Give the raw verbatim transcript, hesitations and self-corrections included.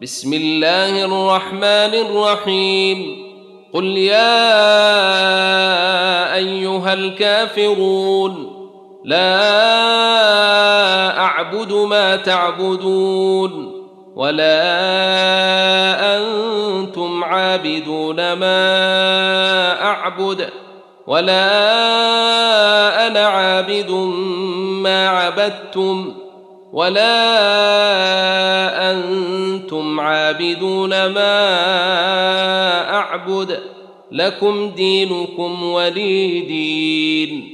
بسم الله الرحمن الرحيم قل يا أيها الكافرون لا أعبد ما تعبدون ولا أنتم عابدون ما أعبد ولا أنا عابد ما عبدتم ولا أنتم عابدون ما أعبد لكم دينكم ولي دين.